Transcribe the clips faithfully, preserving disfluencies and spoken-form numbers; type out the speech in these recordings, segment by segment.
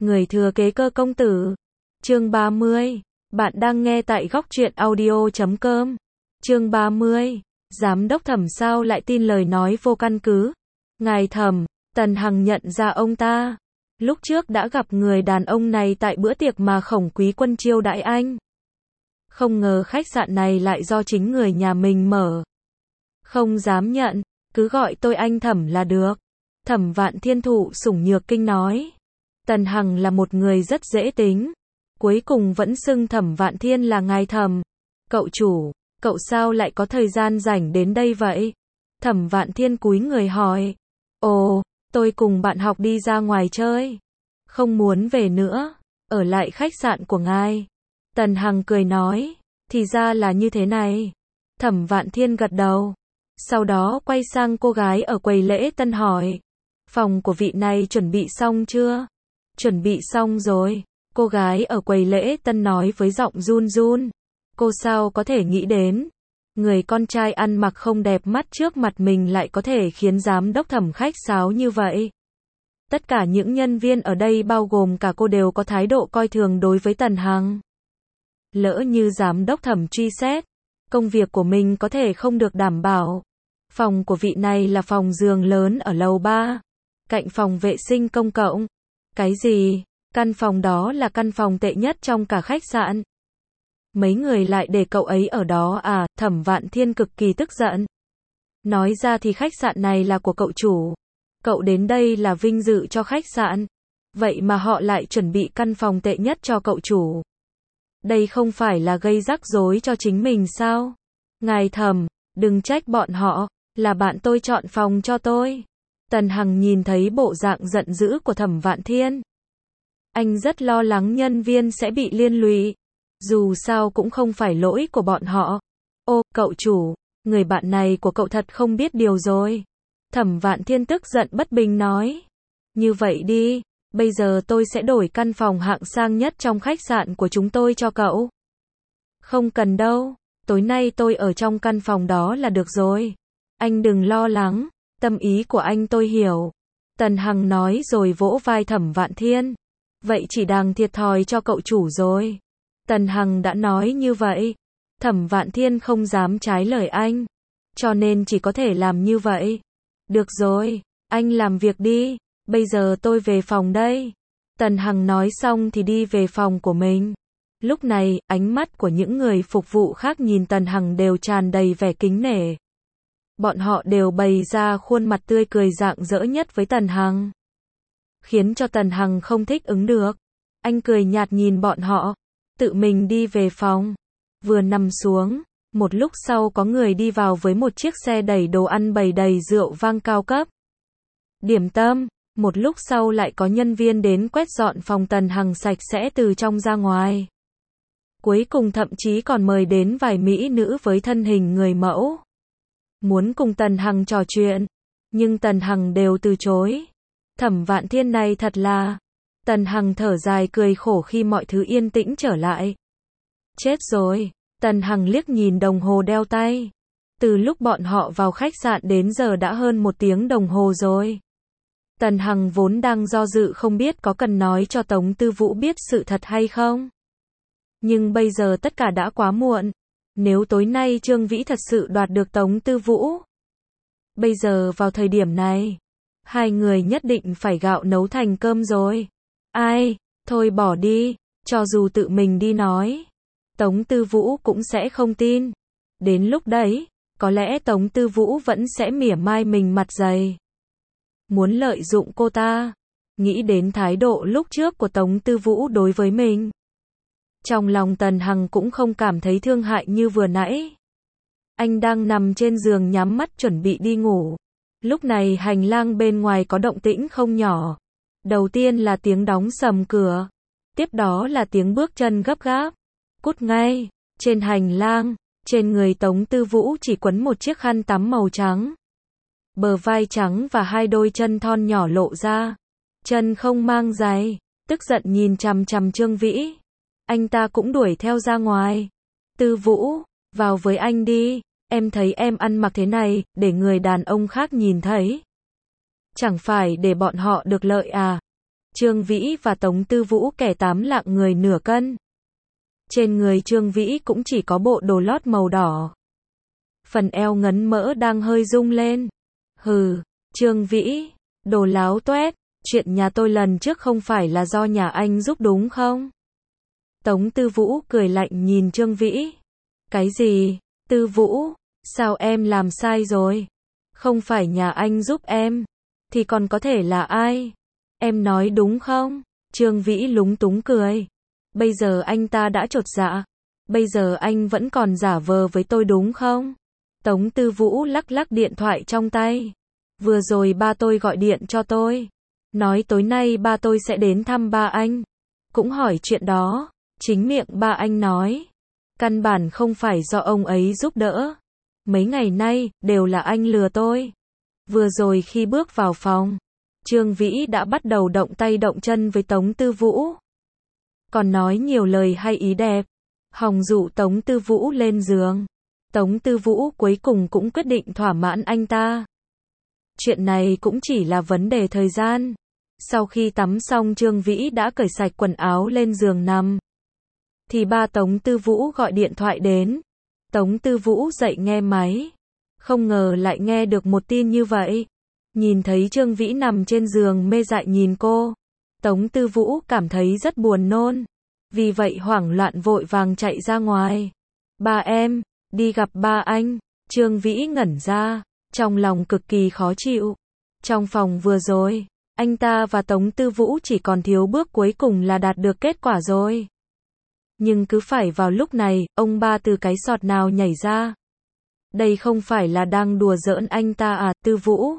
Người thừa kế Cơ công tử. Chương ba mươi. Bạn đang nghe tại góc truyện audio chấm com. Chương ba mươi. Giám đốc Thẩm sao lại tin lời nói vô căn cứ? Ngài Thẩm, Tần Hằng nhận ra ông ta. Lúc trước đã gặp người đàn ông này tại bữa tiệc mà Khổng Quý Quân chiêu đãi anh. Không ngờ khách sạn này lại do chính người nhà mình mở. Không dám nhận, cứ gọi tôi anh Thẩm là được. Thẩm Vạn Thiên thụ sủng nhược kinh nói. Tần Hằng là một người rất dễ tính. Cuối cùng vẫn xưng Thẩm Vạn Thiên là ngài Thẩm. Cậu chủ, cậu sao lại có thời gian rảnh đến đây vậy? Thẩm Vạn Thiên cúi người hỏi. Ồ, tôi cùng bạn học đi ra ngoài chơi. Không muốn về nữa, ở lại khách sạn của ngài. Tần Hằng cười nói. Thì ra là như thế này. Thẩm Vạn Thiên gật đầu. Sau đó quay sang cô gái ở quầy lễ tân hỏi. Phòng của vị này chuẩn bị xong chưa? Chuẩn bị xong rồi. Cô gái ở quầy lễ tân nói với giọng run run. Cô sao có thể nghĩ đến. Người con trai ăn mặc không đẹp mắt trước mặt mình lại có thể khiến giám đốc Thẩm khách sáo như vậy. Tất cả những nhân viên ở đây bao gồm cả cô đều có thái độ coi thường đối với Tần Hằng. Lỡ như giám đốc Thẩm truy xét, công việc của mình có thể không được đảm bảo. Phòng của vị này là phòng giường lớn ở lầu ba, cạnh phòng vệ sinh công cộng. Cái gì? Căn phòng đó là căn phòng tệ nhất trong cả khách sạn. Mấy người lại để cậu ấy ở đó à? Thẩm Vạn Thiên cực kỳ tức giận. Nói ra thì khách sạn này là của cậu chủ. Cậu đến đây là vinh dự cho khách sạn. Vậy mà họ lại chuẩn bị căn phòng tệ nhất cho cậu chủ. Đây không phải là gây rắc rối cho chính mình sao? Ngài Thẩm, đừng trách bọn họ, là bạn tôi chọn phòng cho tôi. Tần Hằng nhìn thấy bộ dạng giận dữ của Thẩm Vạn Thiên. Anh rất lo lắng nhân viên sẽ bị liên lụy. Dù sao cũng không phải lỗi của bọn họ. Ô, cậu chủ, người bạn này của cậu thật không biết điều rồi. Thẩm Vạn Thiên tức giận bất bình nói. Như vậy đi, bây giờ tôi sẽ đổi căn phòng hạng sang nhất trong khách sạn của chúng tôi cho cậu. Không cần đâu, tối nay tôi ở trong căn phòng đó là được rồi. Anh đừng lo lắng, tâm ý của anh tôi hiểu. Tần Hằng nói rồi vỗ vai Thẩm Vạn Thiên. Vậy chỉ đang thiệt thòi cho cậu chủ rồi. Tần Hằng đã nói như vậy. Thẩm Vạn Thiên không dám trái lời anh. Cho nên chỉ có thể làm như vậy. Được rồi, anh làm việc đi. Bây giờ tôi về phòng đây. Tần Hằng nói xong thì đi về phòng của mình. Lúc này, ánh mắt của những người phục vụ khác nhìn Tần Hằng đều tràn đầy vẻ kính nể. Bọn họ đều bày ra khuôn mặt tươi cười rạng rỡ nhất với Tần Hằng. Khiến cho Tần Hằng không thích ứng được. Anh cười nhạt nhìn bọn họ. Tự mình đi về phòng. Vừa nằm xuống, một lúc sau có người đi vào với một chiếc xe đẩy đồ ăn bày đầy rượu vang cao cấp. Điểm tâm, một lúc sau lại có nhân viên đến quét dọn phòng Tần Hằng sạch sẽ từ trong ra ngoài. Cuối cùng thậm chí còn mời đến vài mỹ nữ với thân hình người mẫu. Muốn cùng Tần Hằng trò chuyện, nhưng Tần Hằng đều từ chối. Thẩm Vạn Thiên này thật là... Tần Hằng thở dài cười khổ khi mọi thứ yên tĩnh trở lại. Chết rồi, Tần Hằng liếc nhìn đồng hồ đeo tay. Từ lúc bọn họ vào khách sạn đến giờ đã hơn một tiếng đồng hồ rồi. Tần Hằng vốn đang do dự không biết có cần nói cho Tống Tư Vũ biết sự thật hay không. Nhưng bây giờ tất cả đã quá muộn. Nếu tối nay Trương Vĩ thật sự đoạt được Tống Tư Vũ. Bây giờ vào thời điểm này, hai người nhất định phải gạo nấu thành cơm rồi. Ai, thôi bỏ đi, cho dù tự mình đi nói. Tống Tư Vũ cũng sẽ không tin. Đến lúc đấy, có lẽ Tống Tư Vũ vẫn sẽ mỉa mai mình mặt dày. Muốn lợi dụng cô ta. Nghĩ đến thái độ lúc trước của Tống Tư Vũ đối với mình. Trong lòng Tần Hằng cũng không cảm thấy thương hại như vừa nãy. Anh đang nằm trên giường nhắm mắt chuẩn bị đi ngủ. Lúc này hành lang bên ngoài có động tĩnh không nhỏ. Đầu tiên là tiếng đóng sầm cửa. Tiếp đó là tiếng bước chân gấp gáp. Cút ngay. Trên hành lang, trên người Tống Tư Vũ chỉ quấn một chiếc khăn tắm màu trắng. Bờ vai trắng và hai đôi chân thon nhỏ lộ ra. Chân không mang giày. Tức giận nhìn chằm chằm Trương Vĩ. Anh ta cũng đuổi theo ra ngoài. Tư Vũ, vào với anh đi. Em thấy em ăn mặc thế này, để người đàn ông khác nhìn thấy. Chẳng phải để bọn họ được lợi à? Trương Vĩ và Tống Tư Vũ kẻ tám lạng người nửa cân. Trên người Trương Vĩ cũng chỉ có bộ đồ lót màu đỏ. Phần eo ngấn mỡ đang hơi rung lên. Hừ, Trương Vĩ, đồ láo toét, chuyện nhà tôi lần trước không phải là do nhà anh giúp đúng không? Tống Tư Vũ cười lạnh nhìn Trương Vĩ. Cái gì? Tư Vũ, sao em làm sai rồi? Không phải nhà anh giúp em, thì còn có thể là ai? Em nói đúng không? Trương Vĩ lúng túng cười. Bây giờ anh ta đã chột dạ. Bây giờ anh vẫn còn giả vờ với tôi đúng không? Tống Tư Vũ lắc lắc điện thoại trong tay. Vừa rồi ba tôi gọi điện cho tôi. Nói tối nay ba tôi sẽ đến thăm ba anh. Cũng hỏi chuyện đó. Chính miệng ba anh nói. Căn bản không phải do ông ấy giúp đỡ. Mấy ngày nay, đều là anh lừa tôi. Vừa rồi khi bước vào phòng, Trương Vĩ đã bắt đầu động tay động chân với Tống Tư Vũ. Còn nói nhiều lời hay ý đẹp. Hòng dụ Tống Tư Vũ lên giường. Tống Tư Vũ cuối cùng cũng quyết định thỏa mãn anh ta. Chuyện này cũng chỉ là vấn đề thời gian. Sau khi tắm xong Trương Vĩ đã cởi sạch quần áo lên giường nằm. Thì ba Tống Tư Vũ gọi điện thoại đến. Tống Tư Vũ dậy nghe máy. Không ngờ lại nghe được một tin như vậy. Nhìn thấy Trương Vĩ nằm trên giường mê dại nhìn cô. Tống Tư Vũ cảm thấy rất buồn nôn. Vì vậy hoảng loạn vội vàng chạy ra ngoài. Ba em, đi gặp ba anh. Trương Vĩ ngẩn ra, trong lòng cực kỳ khó chịu. Trong phòng vừa rồi, anh ta và Tống Tư Vũ chỉ còn thiếu bước cuối cùng là đạt được kết quả rồi. Nhưng cứ phải vào lúc này, ông ba từ cái sọt nào nhảy ra. Đây không phải là đang đùa giỡn anh ta à, Tư Vũ?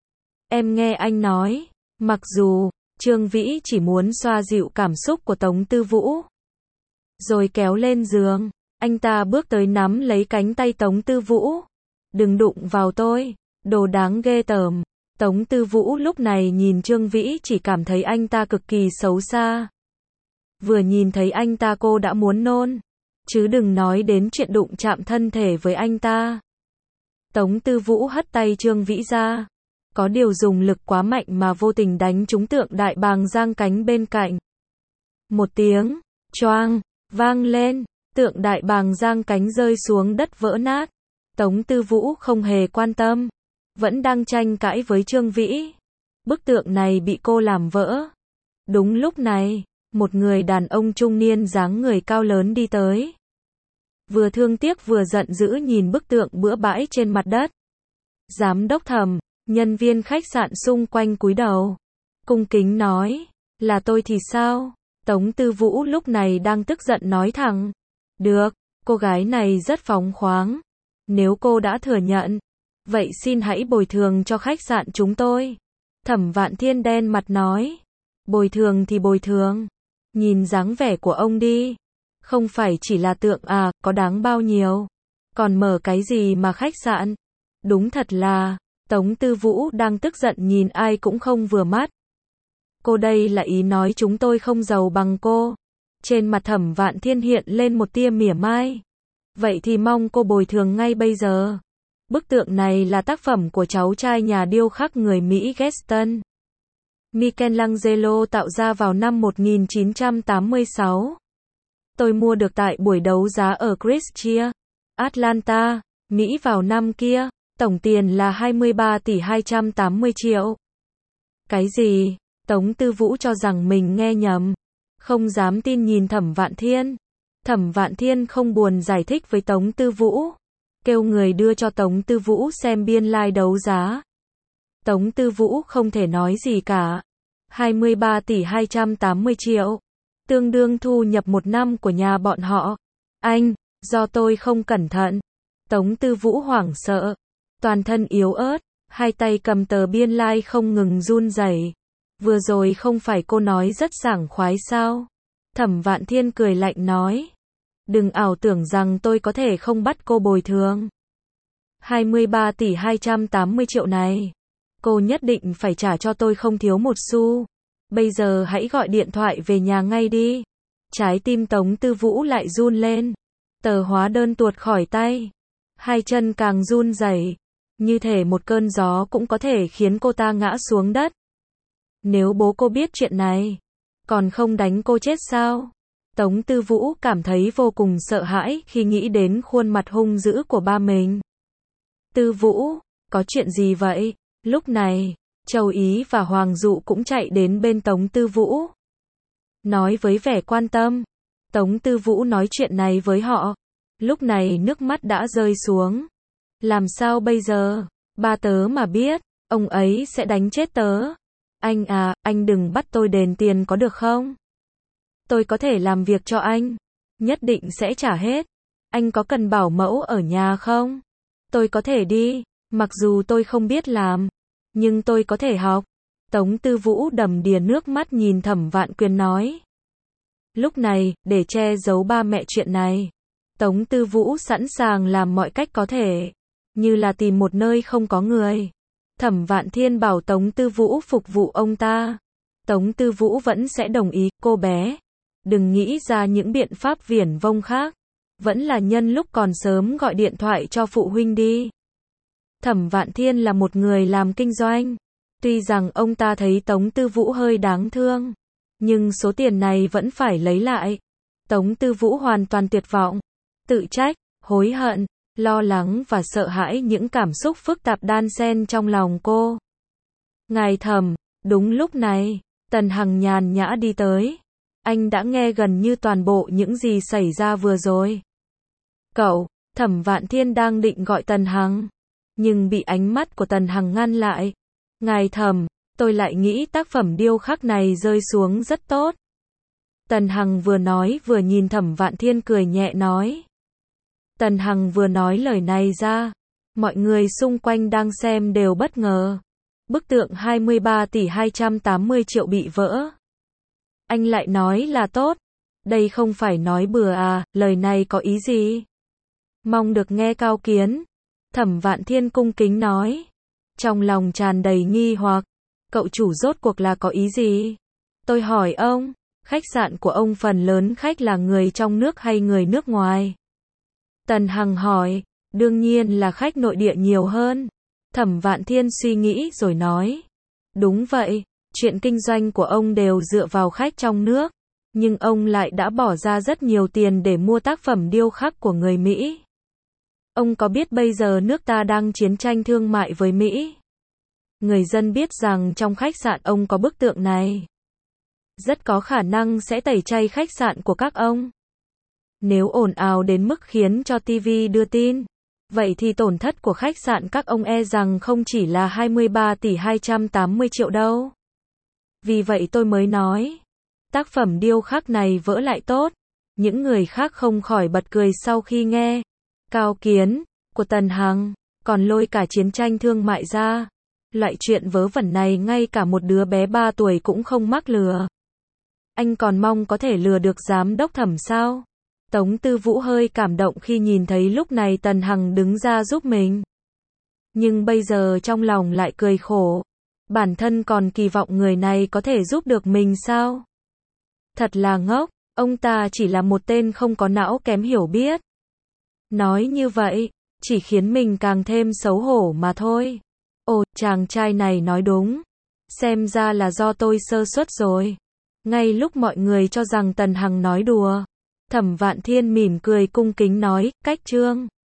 Em nghe anh nói, mặc dù, Trương Vĩ chỉ muốn xoa dịu cảm xúc của Tống Tư Vũ. Rồi kéo lên giường, anh ta bước tới nắm lấy cánh tay Tống Tư Vũ. Đừng đụng vào tôi, đồ đáng ghê tởm. Tống Tư Vũ lúc này nhìn Trương Vĩ chỉ cảm thấy anh ta cực kỳ xấu xa. Vừa nhìn thấy anh ta cô đã muốn nôn. Chứ đừng nói đến chuyện đụng chạm thân thể với anh ta. Tống Tư Vũ hất tay Trương Vĩ ra. Có điều dùng lực quá mạnh mà vô tình đánh trúng tượng đại bàng giang cánh bên cạnh. Một tiếng, choang, vang lên, tượng đại bàng giang cánh rơi xuống đất vỡ nát. Tống Tư Vũ không hề quan tâm. Vẫn đang tranh cãi với Trương Vĩ. Bức tượng này bị cô làm vỡ. Đúng lúc này, một người đàn ông trung niên dáng người cao lớn đi tới. Vừa thương tiếc vừa giận dữ nhìn bức tượng bừa bãi trên mặt đất. Giám đốc Thẩm, nhân viên khách sạn xung quanh cúi đầu. Cung kính nói, là tôi thì sao? Tống Tư Vũ lúc này đang tức giận nói thẳng. Được, cô gái này rất phóng khoáng. Nếu cô đã thừa nhận, vậy xin hãy bồi thường cho khách sạn chúng tôi. Thẩm Vạn Thiên đen mặt nói. Bồi thường thì bồi thường. Nhìn dáng vẻ của ông đi. Không phải chỉ là tượng à, có đáng bao nhiêu. Còn mở cái gì mà khách sạn. Đúng thật là, Tống Tư Vũ đang tức giận nhìn ai cũng không vừa mắt. Cô đây là ý nói chúng tôi không giàu bằng cô. Trên mặt Thẩm Vạn Thiên hiện lên một tia mỉa mai. Vậy thì mong cô bồi thường ngay bây giờ. Bức tượng này là tác phẩm của cháu trai nhà điêu khắc người Mỹ Gaston Michelangelo tạo ra vào năm một nghìn chín trăm tám mươi sáu. Tôi mua được tại buổi đấu giá ở Christchurch, Atlanta, Mỹ vào năm kia. Tổng tiền là hai mươi ba tỷ hai trăm tám mươi triệu. Cái gì? Tống Tư Vũ cho rằng mình nghe nhầm. Không dám tin nhìn Thẩm Vạn Thiên. Thẩm Vạn Thiên không buồn giải thích với Tống Tư Vũ. Kêu người đưa cho Tống Tư Vũ xem biên lai đấu giá. Tống Tư Vũ không thể nói gì cả. hai mươi ba tỷ hai trăm tám mươi triệu. Tương đương thu nhập một năm của nhà bọn họ. Anh, do tôi không cẩn thận. Tống Tư Vũ hoảng sợ. Toàn thân yếu ớt. Hai tay cầm tờ biên lai không ngừng run rẩy. Vừa rồi không phải cô nói rất sảng khoái sao? Thẩm Vạn Thiên cười lạnh nói. Đừng ảo tưởng rằng tôi có thể không bắt cô bồi thường. hai mươi ba tỷ hai trăm tám mươi triệu này. Cô nhất định phải trả cho tôi không thiếu một xu. Bây giờ hãy gọi điện thoại về nhà ngay đi. Trái tim Tống Tư Vũ lại run lên. Tờ hóa đơn tuột khỏi tay. Hai chân càng run rẩy. Như thể một cơn gió cũng có thể khiến cô ta ngã xuống đất. Nếu bố cô biết chuyện này, còn không đánh cô chết sao? Tống Tư Vũ cảm thấy vô cùng sợ hãi khi nghĩ đến khuôn mặt hung dữ của ba mình. Tư Vũ, có chuyện gì vậy? Lúc này, Châu Ý và Hoàng Dụ cũng chạy đến bên Tống Tư Vũ. Nói với vẻ quan tâm, Tống Tư Vũ nói chuyện này với họ. Lúc này nước mắt đã rơi xuống. Làm sao bây giờ? Ba tớ mà biết, ông ấy sẽ đánh chết tớ. Anh à, anh đừng bắt tôi đền tiền có được không? Tôi có thể làm việc cho anh. Nhất định sẽ trả hết. Anh có cần bảo mẫu ở nhà không? Tôi có thể đi, mặc dù tôi không biết làm. Nhưng tôi có thể học. Tống Tư Vũ đầm đìa nước mắt nhìn Thẩm Vạn Quyền nói. Lúc này, để che giấu ba mẹ chuyện này, Tống Tư Vũ sẵn sàng làm mọi cách có thể. Như là tìm một nơi không có người. Thẩm Vạn Thiên bảo Tống Tư Vũ phục vụ ông ta. Tống Tư Vũ vẫn sẽ đồng ý, cô bé. Đừng nghĩ ra những biện pháp viển vông khác. Vẫn là nhân lúc còn sớm gọi điện thoại cho phụ huynh đi. Thẩm Vạn Thiên là một người làm kinh doanh. Tuy rằng ông ta thấy Tống Tư Vũ hơi đáng thương, nhưng số tiền này vẫn phải lấy lại. Tống Tư Vũ hoàn toàn tuyệt vọng. Tự trách, hối hận, lo lắng và sợ hãi, những cảm xúc phức tạp đan xen trong lòng cô. Ngài Thẩm, đúng lúc này, Tần Hằng nhàn nhã đi tới. Anh đã nghe gần như toàn bộ những gì xảy ra vừa rồi. Cậu, Thẩm Vạn Thiên đang định gọi Tần Hằng, nhưng bị ánh mắt của Tần Hằng ngăn lại. Ngài Thẩm, tôi lại nghĩ tác phẩm điêu khắc này rơi xuống rất tốt. Tần Hằng vừa nói vừa nhìn Thẩm Vạn Thiên cười nhẹ nói. Tần Hằng vừa nói lời này ra, mọi người xung quanh đang xem đều bất ngờ. Bức tượng hai mươi ba tỷ hai trăm tám mươi triệu bị vỡ. Anh lại nói là tốt. Đây không phải nói bừa à, lời này có ý gì? Mong được nghe cao kiến. Thẩm Vạn Thiên cung kính nói. Trong lòng tràn đầy nghi hoặc. Cậu chủ rốt cuộc là có ý gì? Tôi hỏi ông, khách sạn của ông phần lớn khách là người trong nước hay người nước ngoài? Tần Hằng hỏi. Đương nhiên là khách nội địa nhiều hơn. Thẩm Vạn Thiên suy nghĩ rồi nói. Đúng vậy, chuyện kinh doanh của ông đều dựa vào khách trong nước. Nhưng ông lại đã bỏ ra rất nhiều tiền để mua tác phẩm điêu khắc của người Mỹ. Ông có biết bây giờ nước ta đang chiến tranh thương mại với Mỹ? Người dân biết rằng trong khách sạn ông có bức tượng này, rất có khả năng sẽ tẩy chay khách sạn của các ông. Nếu ồn ào đến mức khiến cho ti vi đưa tin, vậy thì tổn thất của khách sạn các ông e rằng không chỉ là hai mươi ba tỷ hai trăm tám mươi triệu đâu. Vì vậy tôi mới nói, tác phẩm điêu khắc này vỡ lại tốt. Những người khác không khỏi bật cười sau khi nghe cao kiến của Tần Hằng, còn lôi cả chiến tranh thương mại ra. Loại chuyện vớ vẩn này ngay cả một đứa bé ba tuổi cũng không mắc lừa. Anh còn mong có thể lừa được giám đốc Thẩm sao? Tống Tư Vũ hơi cảm động khi nhìn thấy lúc này Tần Hằng đứng ra giúp mình. Nhưng bây giờ trong lòng lại cười khổ. Bản thân còn kỳ vọng người này có thể giúp được mình sao? Thật là ngốc, ông ta chỉ là một tên không có não kém hiểu biết. Nói như vậy, chỉ khiến mình càng thêm xấu hổ mà thôi. Ồ, chàng trai này nói đúng. Xem ra là do tôi sơ suất rồi. Ngay lúc mọi người cho rằng Tần Hằng nói đùa, Thẩm Vạn Thiên mỉm cười cung kính nói, cách trương.